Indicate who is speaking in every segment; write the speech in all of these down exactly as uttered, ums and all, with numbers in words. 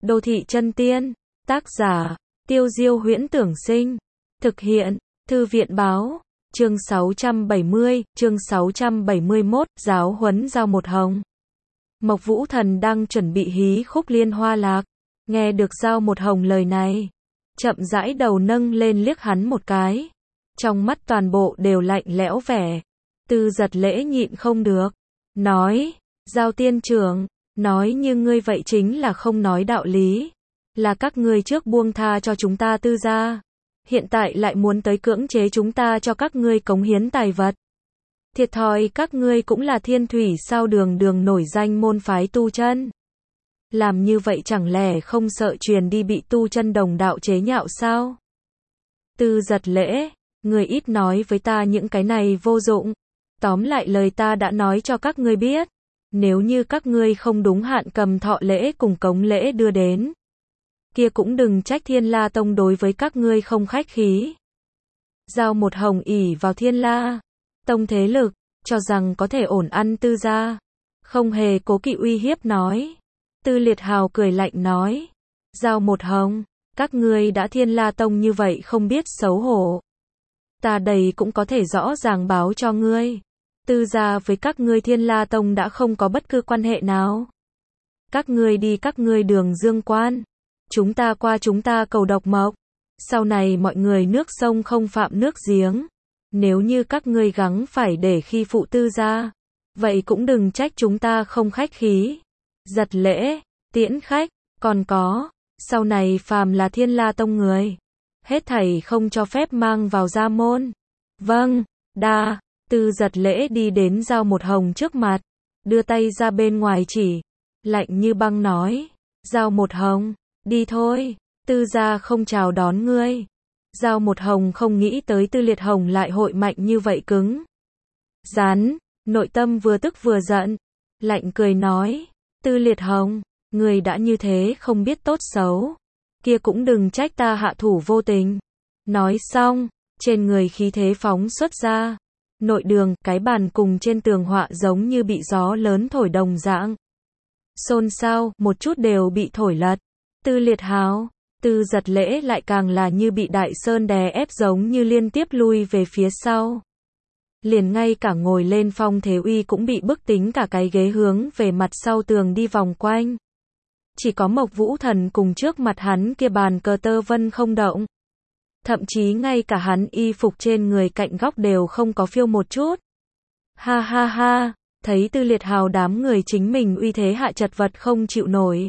Speaker 1: Đô thị chân tiên, tác giả, Tiêu Diêu Huyễn Tưởng Sinh, thực hiện, Thư viện Báo, chương sáu trăm bảy mươi, chương sáu trăm bảy mươi mốt, giáo huấn Dao Một Hồng. Mộc Vũ Thần đang chuẩn bị hí khúc Liên Hoa Lạc, nghe được Dao Một Hồng lời này, chậm rãi đầu nâng lên liếc hắn một cái, trong mắt toàn bộ đều lạnh lẽo vẻ. Tư Giật Lễ nhịn không được, nói, Dao tiên trưởng, nói như ngươi vậy chính là không nói đạo lý, là các ngươi trước buông tha cho chúng ta Tư gia, hiện tại lại muốn tới cưỡng chế chúng ta cho các ngươi cống hiến tài vật. Thiệt thòi các ngươi cũng là thiên thủy sao đường đường nổi danh môn phái tu chân. Làm như vậy chẳng lẽ không sợ truyền đi bị tu chân đồng đạo chế nhạo sao? Tư Giật Lễ, ngươi ít nói với ta những cái này vô dụng. Tóm lại lời ta đã nói cho các ngươi biết. Nếu như các ngươi không đúng hạn cầm thọ lễ cùng cống lễ đưa đến, kia cũng đừng trách Thiên La Tông đối với các ngươi không khách khí. Dao Một Hồng ỷ vào Thiên La Tông thế lực, cho rằng có thể ổn ăn Tư gia, không hề cố kỵ uy hiếp nói. Tư Liệt Hào cười lạnh nói, Dao Một Hồng, các ngươi đã Thiên La Tông như vậy không biết xấu hổ. Ta đây cũng có thể rõ ràng báo cho ngươi. Tư gia với các ngươi Thiên La Tông đã không có bất cứ quan hệ nào. Các ngươi đi các ngươi đường dương quan, chúng ta qua chúng ta cầu độc mộc. Sau này mọi người nước sông không phạm nước giếng. Nếu như các ngươi gắng phải để khi phụ Tư gia, vậy cũng đừng trách chúng ta không khách khí. Giật Lễ, tiễn khách, còn có, sau này phàm là Thiên La Tông người, hết thảy không cho phép mang vào gia môn. Vâng, đa. Tư Giật Lễ đi đến Dao Một Hồng trước mặt, đưa tay ra bên ngoài chỉ, lạnh như băng nói, Dao Một Hồng, đi thôi, Tư gia không chào đón ngươi. Dao Một Hồng không nghĩ tới Tư Liệt Hồng lại hội mạnh như vậy cứng rắn, nội tâm vừa tức vừa giận, lạnh cười nói, Tư Liệt Hồng, ngươi đã như thế không biết tốt xấu, kia cũng đừng trách ta hạ thủ vô tình. Nói xong, trên người khí thế phóng xuất ra. Nội đường, cái bàn cùng trên tường họa giống như bị gió lớn thổi đồng dạng. Xôn xao, một chút đều bị thổi lật. Tư Liệt Hào, Tư Giật Lễ lại càng là như bị đại sơn đè ép giống như liên tiếp lui về phía sau. Liền ngay cả ngồi lên Phong Thế Uy cũng bị bức tính cả cái ghế hướng về mặt sau tường đi vòng quanh. Chỉ có Mộc Vũ Thần cùng trước mặt hắn kia bàn cờ tơ vân không động. Thậm chí ngay cả hắn y phục trên người cạnh góc đều không có phiêu một chút. Ha ha ha, thấy Tư Liệt Hào đám người chính mình uy thế hạ chật vật không chịu nổi.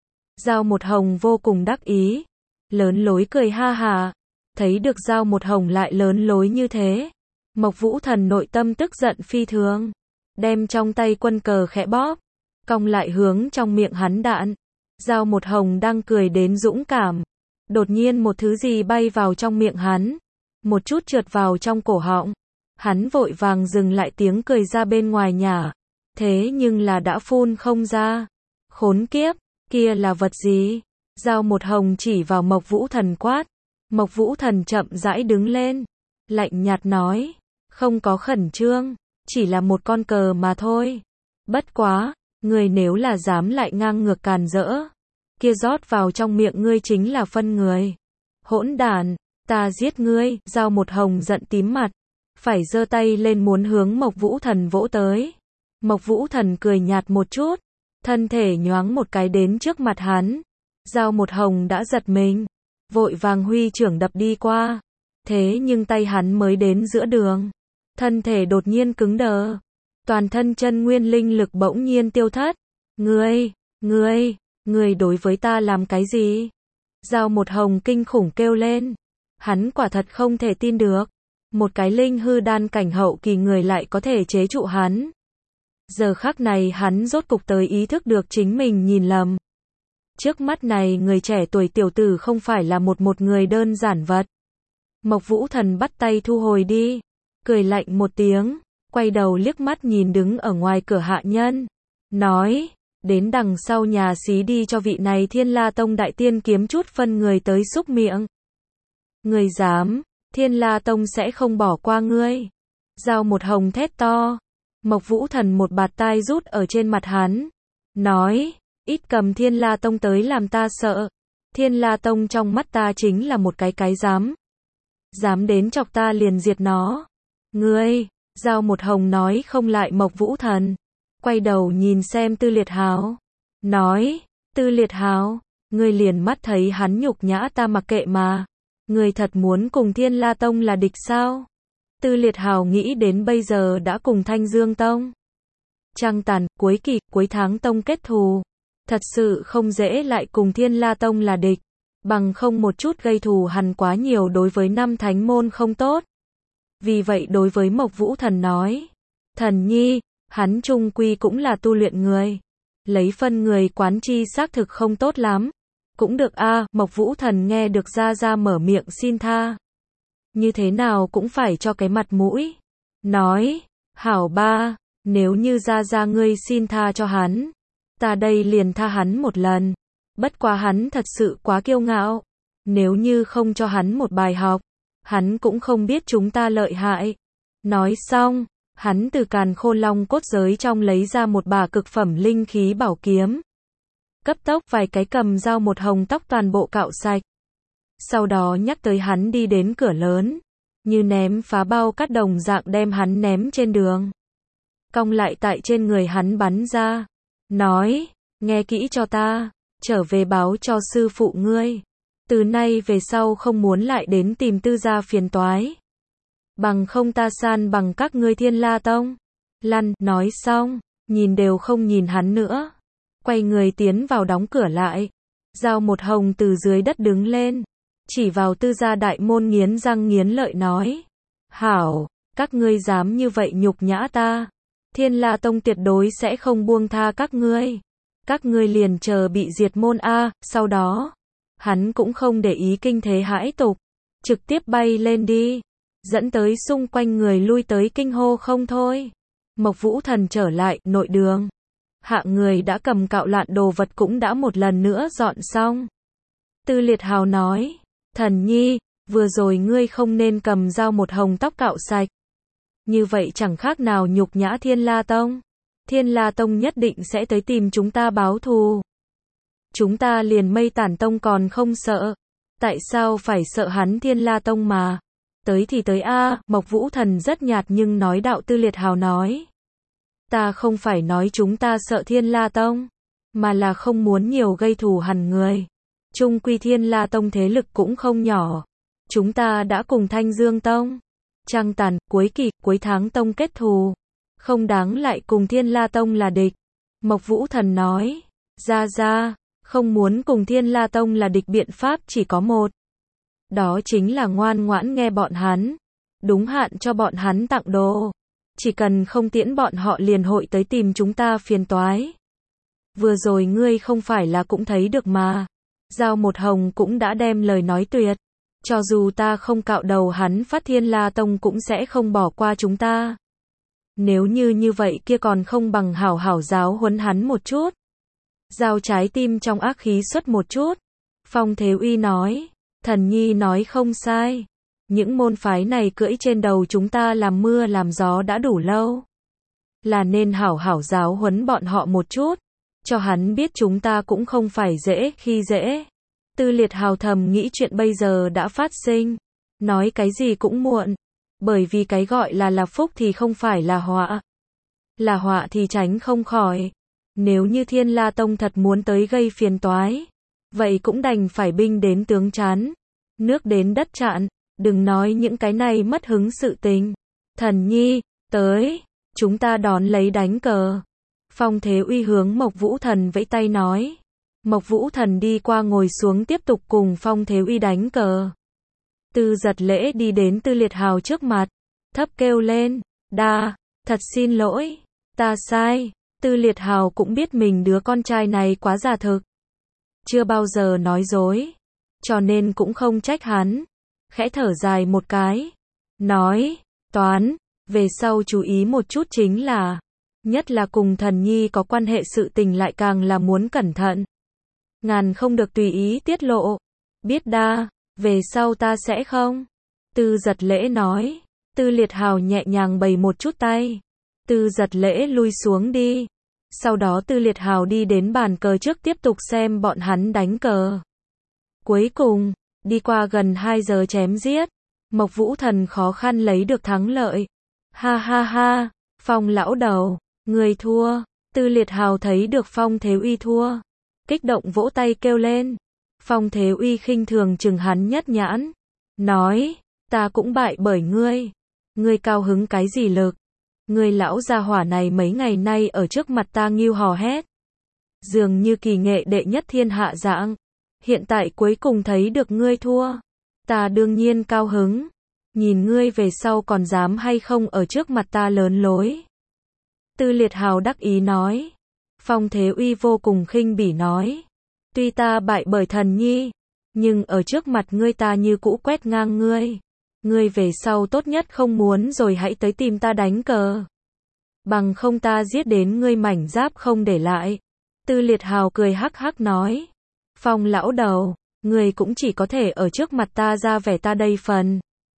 Speaker 1: Dao Một Hồng vô cùng đắc ý, lớn lối cười ha hà, thấy được Dao Một Hồng lại lớn lối như thế. Mộc Vũ Thần nội tâm tức giận phi thường, đem trong tay quân cờ khẽ bóp, cong lại hướng trong miệng hắn đạn. Dao Một Hồng đang cười đến dũng cảm. Đột nhiên một thứ gì bay vào trong miệng hắn, một chút trượt vào trong cổ họng. Hắn vội vàng dừng lại tiếng cười ra bên ngoài nhả, thế nhưng là đã phun không ra. Khốn kiếp, kia là vật gì? Dao Một Hồng chỉ vào Mộc Vũ Thần quát. Mộc Vũ Thần chậm rãi đứng lên, lạnh nhạt nói, không có khẩn trương, chỉ là một con cờ mà thôi. Bất quá, người nếu là dám lại ngang ngược càn rỡ, kia rót vào trong miệng ngươi chính là phân người. Hỗn đản, ta giết ngươi. Dao Một Hồng giận tím mặt, phải giơ tay lên muốn hướng Mộc Vũ Thần vỗ tới. Mộc Vũ Thần cười nhạt một chút, thân thể nhoáng một cái đến trước mặt hắn. Dao Một Hồng đã giật mình, vội vàng huy trưởng đập đi qua. Thế nhưng tay hắn mới đến giữa đường, thân thể đột nhiên cứng đờ, toàn thân chân nguyên linh lực bỗng nhiên tiêu thất. Ngươi, ngươi, ngươi đối với ta làm cái gì? Dao Một Hồng kinh khủng kêu lên. Hắn quả thật không thể tin được, một cái linh hư đan cảnh hậu kỳ người lại có thể chế trụ hắn. Giờ khắc này hắn rốt cục tới ý thức được chính mình nhìn lầm. Trước mắt này người trẻ tuổi tiểu tử không phải là một một người đơn giản vật. Mộc Vũ Thần bắt tay thu hồi đi, cười lạnh một tiếng, quay đầu liếc mắt nhìn đứng ở ngoài cửa hạ nhân, nói, đến đằng sau nhà xí đi cho vị này Thiên La Tông đại tiên kiếm chút phân người tới xúc miệng. Người dám, Thiên La Tông sẽ không bỏ qua ngươi. Dao Một Hồng thét to. Mộc Vũ Thần một bạt tai rút ở trên mặt hắn, nói, ít cầm Thiên La Tông tới làm ta sợ. Thiên La Tông trong mắt ta chính là một cái cái dám. Dám đến chọc ta liền diệt nó. Ngươi, Giao Một Hồng nói không lại Mộc Vũ Thần. Quay đầu nhìn xem Tư Liệt Hào. Nói, Tư Liệt Hào, ngươi liền mắt thấy hắn nhục nhã ta mặc kệ mà. Ngươi thật muốn cùng Thiên La Tông là địch sao? Tư Liệt Hào nghĩ đến bây giờ đã cùng Thanh Dương Tông. Trăng tàn, cuối kỳ, cuối tháng tông kết thù. Thật sự không dễ lại cùng Thiên La Tông là địch. Bằng không một chút gây thù hằn quá nhiều đối với năm thánh môn không tốt. Vì vậy đối với Mộc Vũ Thần nói. Thần nhi, hắn trung quy cũng là tu luyện người. Lấy phân người quán chi xác thực không tốt lắm. Cũng được a, Mộc Vũ Thần nghe được Gia Gia mở miệng xin tha. Như thế nào cũng phải cho cái mặt mũi. Nói, hảo ba, nếu như Gia Gia ngươi xin tha cho hắn. Ta đây liền tha hắn một lần. Bất quá hắn thật sự quá kiêu ngạo. Nếu như không cho hắn một bài học, hắn cũng không biết chúng ta lợi hại. Nói xong, hắn từ càn khôn long cốt giới trong lấy ra một bả cực phẩm linh khí bảo kiếm. Cấp tốc vài cái cầm Giao Một Hồng tóc toàn bộ cạo sạch. Sau đó nhắc tới hắn đi đến cửa lớn. Như ném phá bao cát đồng dạng đem hắn ném trên đường. Cong lại tại trên người hắn bắn ra. Nói, nghe kỹ cho ta, trở về báo cho sư phụ ngươi. Từ nay về sau không muốn lại đến tìm Tư gia phiền toái. Bằng không ta san bằng các ngươi Thiên La Tông. Lăn, nói xong, nhìn đều không nhìn hắn nữa. Quay người tiến vào đóng cửa lại. Giao Một Hồng từ dưới đất đứng lên. Chỉ vào Tư gia đại môn nghiến răng nghiến lợi nói. Hảo, các ngươi dám như vậy nhục nhã ta. Thiên La Tông tuyệt đối sẽ không buông tha các ngươi. Các ngươi liền chờ bị diệt môn a, sau đó. Hắn cũng không để ý kinh thế hãi tục. Trực tiếp bay lên đi. Dẫn tới xung quanh người lui tới kinh hô không thôi. Mộc Vũ Thần trở lại, nội đường. Hạ người đã cầm cạo loạn đồ vật cũng đã một lần nữa dọn xong. Tư Liệt Hào nói. Thần nhi, vừa rồi ngươi không nên cầm Giao Một Hồng tóc cạo sạch. Như vậy chẳng khác nào nhục nhã Thiên La Tông. Thiên La Tông nhất định sẽ tới tìm chúng ta báo thù. Chúng ta liền Mây Tản Tông còn không sợ. Tại sao phải sợ hắn Thiên La Tông mà? Tới thì tới a, Mộc Vũ Thần rất nhạt nhưng nói đạo. Tư Liệt Hào nói. Ta không phải nói chúng ta sợ Thiên La Tông, mà là không muốn nhiều gây thù hằn người. Trung quy Thiên La Tông thế lực cũng không nhỏ. Chúng ta đã cùng Thanh Dương Tông. Trăng tàn, cuối kỳ, cuối tháng tông kết thù. Không đáng lại cùng Thiên La Tông là địch. Mộc Vũ Thần nói. Ra ra, không muốn cùng Thiên La Tông là địch biện pháp chỉ có một. Đó chính là ngoan ngoãn nghe bọn hắn. Đúng hạn cho bọn hắn tặng đồ. Chỉ cần không tiễn bọn họ liền hội tới tìm chúng ta phiền toái. Vừa rồi ngươi không phải là cũng thấy được mà. Giao Một Hồng cũng đã đem lời nói tuyệt. Cho dù ta không cạo đầu hắn phát Thiên La Tông cũng sẽ không bỏ qua chúng ta. Nếu như như vậy kia còn không bằng hảo hảo giáo huấn hắn một chút. Giao trái tim trong ác khí xuất một chút. Phong Thế Uy nói. Thần nhi nói không sai. Những môn phái này cưỡi trên đầu chúng ta làm mưa làm gió đã đủ lâu. Là nên hảo hảo giáo huấn bọn họ một chút. Cho hắn biết chúng ta cũng không phải dễ khi dễ. Tư Liệt Hào thầm nghĩ chuyện bây giờ đã phát sinh. Nói cái gì cũng muộn. Bởi vì cái gọi là là phúc thì không phải là họa. Là họa thì tránh không khỏi. Nếu như Thiên La Tông thật muốn tới gây phiền toái. Vậy cũng đành phải binh đến tướng chán. Nước đến đất chặn. Đừng nói những cái này mất hứng sự tình. Thần nhi, tới. Chúng ta đón lấy đánh cờ. Phong Thế Uy hướng Mộc Vũ Thần vẫy tay nói. Mộc Vũ Thần đi qua ngồi xuống tiếp tục cùng Phong Thế Uy đánh cờ. Tư Giật Lễ đi đến Tư Liệt Hào trước mặt. Thấp kêu lên. Đa, thật xin lỗi. Ta sai. Tư Liệt Hào cũng biết mình đứa con trai này quá giả thực. Chưa bao giờ nói dối. Cho nên cũng không trách hắn. Khẽ thở dài một cái. Nói. Toán. Về sau chú ý một chút chính là. Nhất là cùng thần nhi có quan hệ sự tình lại càng là muốn cẩn thận. Ngàn không được tùy ý tiết lộ. Biết đa. Về sau ta sẽ không. Tư Giật Lễ nói. Tư Liệt Hào nhẹ nhàng bày một chút tay. Tư Giật Lễ lui xuống đi. Sau đó Tư Liệt Hào đi đến bàn cờ trước tiếp tục xem bọn hắn đánh cờ. Cuối cùng, đi qua gần hai giờ chém giết, Mộc Vũ Thần khó khăn lấy được thắng lợi. Ha ha ha, Phong lão đầu, người thua. Tư Liệt Hào thấy được Phong Thế Uy thua, kích động vỗ tay kêu lên. Phong Thế Uy khinh thường chừng hắn nhất nhãn, nói, ta cũng bại bởi ngươi. Ngươi cao hứng cái gì lực? Ngươi lão gia hỏa này mấy ngày nay ở trước mặt ta nghêu hò hét, dường như kỳ nghệ đệ nhất thiên hạ dạng. Hiện tại cuối cùng thấy được ngươi thua, ta đương nhiên cao hứng. Nhìn ngươi về sau còn dám hay không ở trước mặt ta lớn lối. Tư Liệt Hào đắc ý nói. Phong Thế Uy vô cùng khinh bỉ nói, tuy ta bại bởi Thần Nhi, nhưng ở trước mặt ngươi ta như cũ quét ngang ngươi. Ngươi về sau tốt nhất không muốn rồi hãy tới tìm ta đánh cờ, bằng không ta giết đến ngươi mảnh giáp không để lại. Tư Liệt Hào cười hắc hắc nói, Phong lão đầu, ngươi cũng chỉ có thể ở trước mặt ta ra vẻ ta đây phần.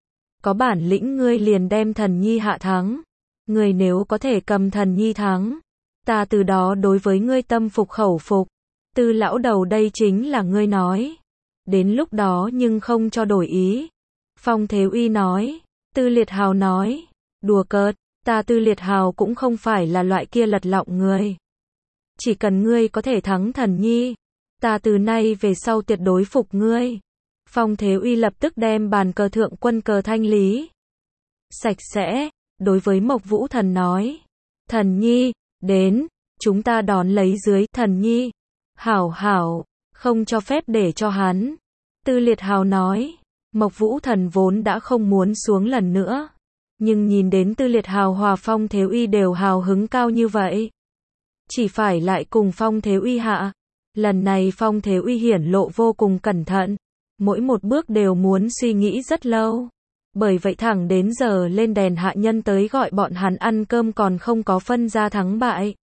Speaker 1: Có bản lĩnh ngươi liền đem Thần Nhi hạ thắng. Ngươi nếu có thể cầm Thần Nhi thắng, ta từ đó đối với ngươi tâm phục khẩu phục. Tư lão đầu đây chính là ngươi nói. Đến lúc đó nhưng không cho đổi ý. Phong Thế Uy nói. Tư Liệt Hào nói, đùa cợt, ta Tư Liệt Hào cũng không phải là loại kia lật lọng người. Chỉ cần ngươi có thể thắng Thần Nhi, ta từ nay về sau tuyệt đối phục ngươi. Phong Thế Uy lập tức đem bàn cờ thượng quân cờ thanh lý sạch sẽ, đối với Mộc Vũ Thần nói, Thần Nhi, đến, chúng ta đón lấy dưới. Thần Nhi, hảo hảo, không cho phép để cho hắn. Tư Liệt Hào nói. Mộc Vũ Thần vốn đã không muốn xuống lần nữa, nhưng nhìn đến Tư Liệt Hào hòa Phong Thế Uy đều hào hứng cao như vậy, chỉ phải lại cùng Phong Thế Uy hạ. Lần này Phong Thế Uy hiển lộ vô cùng cẩn thận, mỗi một bước đều muốn suy nghĩ rất lâu. Bởi vậy thẳng đến giờ lên đèn hạ nhân tới gọi bọn hắn ăn cơm còn không có phân ra thắng bại.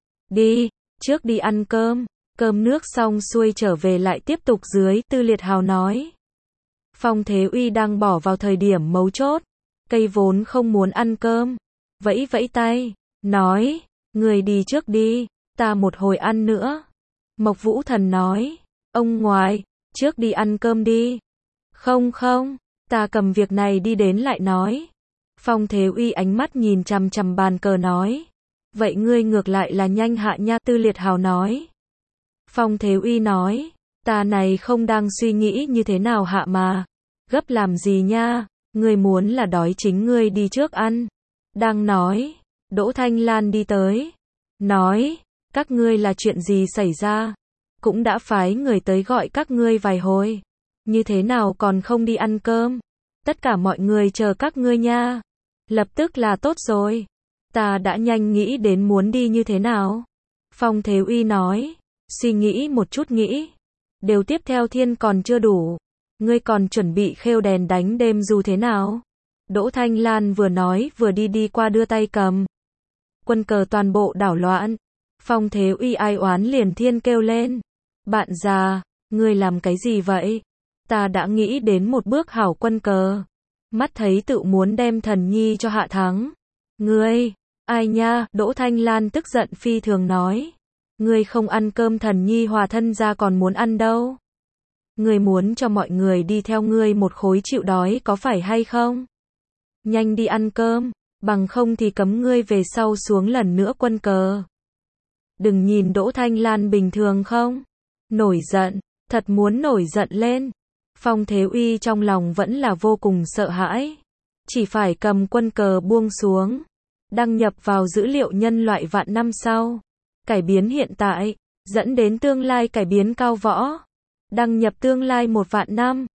Speaker 1: Đi, trước đi ăn cơm, cơm nước xong xuôi trở về lại tiếp tục dưới. Tư Liệt Hào nói. Phong Thế Uy đang bỏ vào thời điểm mấu chốt, cây vốn không muốn ăn cơm, vẫy vẫy tay, nói, người đi trước đi, ta một hồi ăn nữa. Mộc Vũ Thần nói, ông ngoại, trước đi ăn cơm đi. Không không, ta cầm việc này đi đến lại nói. Phong Thế Uy ánh mắt nhìn chằm chằm bàn cờ nói, vậy ngươi ngược lại là nhanh hạ nha. Tư Liệt Hào nói. Phong Thế Uy nói, ta này không đang suy nghĩ như thế nào hạ mà, gấp làm gì nha, ngươi muốn là đói chính ngươi đi trước ăn. Đang nói, Đỗ Thanh Lan đi tới, nói, các ngươi là chuyện gì xảy ra, cũng đã phái người tới gọi các ngươi vài hồi, như thế nào còn không đi ăn cơm, tất cả mọi người chờ các ngươi nha. Lập tức là tốt rồi, ta đã nhanh nghĩ đến muốn đi như thế nào. Phong Thế Uy nói, suy nghĩ một chút nghĩ, đều tiếp theo thiên còn chưa đủ, ngươi còn chuẩn bị khêu đèn đánh đêm dù thế nào. Đỗ Thanh Lan vừa nói vừa đi đi qua đưa tay cầm quân cờ, toàn bộ đảo loạn. Phong Thế Uy ai oán liền thiên kêu lên, bạn già, ngươi làm cái gì vậy? Ta đã nghĩ đến một bước hảo quân cờ, mắt thấy tự muốn đem Thần Nhi cho hạ thắng. Ngươi, ai nha? Đỗ Thanh Lan tức giận phi thường nói, ngươi không ăn cơm Thần Nhi hòa thân ra còn muốn ăn đâu. Ngươi muốn cho mọi người đi theo ngươi một khối chịu đói có phải hay không? Nhanh đi ăn cơm, bằng không thì cấm ngươi về sau xuống lần nữa quân cờ. Đừng nhìn Đỗ Thanh Lan bình thường không? Nổi giận, thật muốn nổi giận lên. Phong Thế Uy trong lòng vẫn là vô cùng sợ hãi, chỉ phải cầm quân cờ buông xuống, đăng nhập vào dữ liệu nhân loại vạn năm sau, cải biến hiện tại, dẫn đến tương lai cải biến cao võ, đăng nhập tương lai một vạn năm.